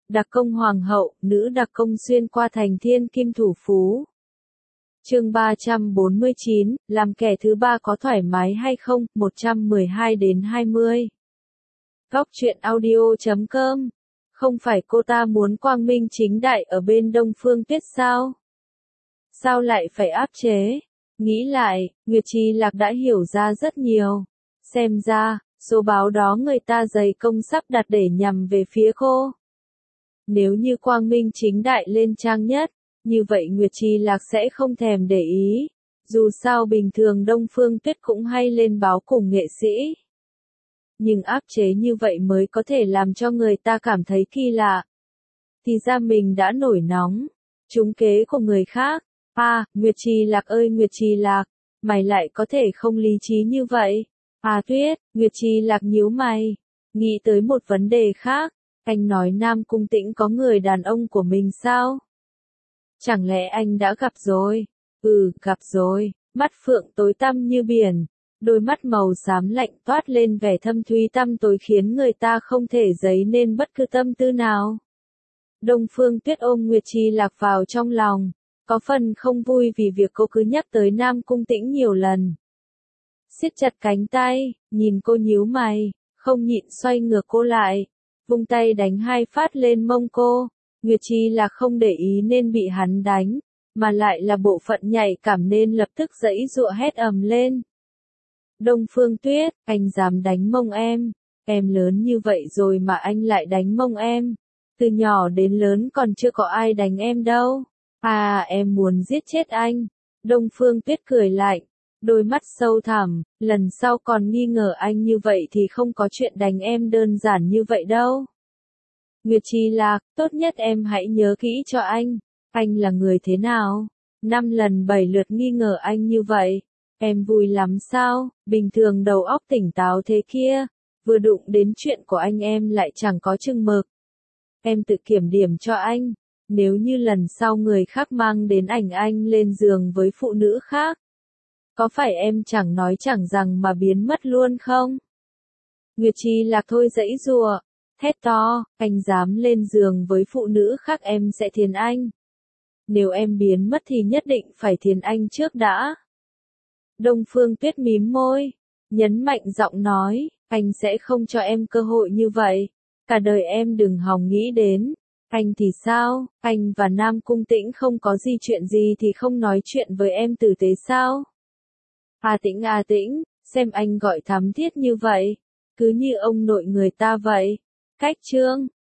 Đặc công hoàng hậu, nữ đặc công xuyên qua thành thiên kim thủ phú. Chương 349, làm kẻ thứ ba có thoải mái hay không, 112 đến 20. Góc truyện audio.com. Không phải cô ta muốn quang minh chính đại ở bên Đông Phương Tuyết sao? Sao lại phải áp chế? Nghĩ lại, Nguyệt Trì Lạc đã hiểu ra rất nhiều. Xem ra, số báo đó người ta dày công sắp đặt để nhằm về phía cô. Nếu như quang minh chính đại lên trang nhất, như vậy Nguyệt Trì Lạc sẽ không thèm để ý. Dù sao bình thường Đông Phương Tuyết cũng hay lên báo cùng nghệ sĩ. Nhưng áp chế như vậy mới có thể làm cho người ta cảm thấy kỳ lạ. Thì ra mình đã nổi nóng. Trúng kế của người khác. Nguyệt Trì Lạc ơi Nguyệt Trì Lạc, mày lại có thể không lý trí như vậy. Tuyết, Nguyệt Trì Lạc nhíu mày. Nghĩ tới một vấn đề khác. Anh nói Nam Cung Tĩnh có người đàn ông của mình sao? Chẳng lẽ anh đã gặp rồi? Gặp rồi. Mắt phượng tối tăm như biển. Đôi mắt màu xám lạnh toát lên vẻ thâm thúy tăm tối khiến người ta không thể dấy nên bất cứ tâm tư nào. Đông Phương Tuyết ôm Nguyệt Trì Lạc vào trong lòng. Có phần không vui vì việc cô cứ nhắc tới Nam Cung Tĩnh nhiều lần. Siết chặt cánh tay, nhìn cô nhíu mày, không nhịn xoay ngược cô lại. Vung tay đánh 2 phát lên mông cô. Nguyệt Trì Lạc không để ý nên bị hắn đánh, mà lại là bộ phận nhạy cảm nên lập tức giãy giụa hét ầm lên. Đông Phương Tuyết, anh dám đánh mông em lớn như vậy rồi mà anh lại đánh mông em. Từ nhỏ đến lớn còn chưa có ai đánh em đâu. Em muốn giết chết anh. Đông Phương Tuyết cười lạnh, đôi mắt sâu thẳm, lần sau còn nghi ngờ anh như vậy thì không có chuyện đánh em đơn giản như vậy đâu. Nguyệt Trì Lạc, tốt nhất em hãy nhớ kỹ cho anh là người thế nào? 5 lần 7 lượt nghi ngờ anh như vậy. Em vui lắm sao? Bình thường đầu óc tỉnh táo thế kia, vừa đụng đến chuyện của anh em lại chẳng có chừng mực. Em tự kiểm điểm cho anh, nếu như lần sau người khác mang đến ảnh anh lên giường với phụ nữ khác, có phải em chẳng nói chẳng rằng mà biến mất luôn không? Nguyệt Trì Lạc thôi giãy giụa, thét to, anh dám lên giường với phụ nữ khác em sẽ thiến anh. Nếu em biến mất thì nhất định phải thiến anh trước đã. Đông Phương Tuyết mím môi, nhấn mạnh giọng nói, anh sẽ không cho em cơ hội như vậy. Cả đời em đừng hòng nghĩ đến. Anh thì sao? Anh và Nam Cung Tĩnh không có gì chuyện gì thì không nói chuyện với em tử tế sao? Tĩnh, xem anh gọi thắm thiết như vậy. Cứ như ông nội người ta vậy. Cách chương.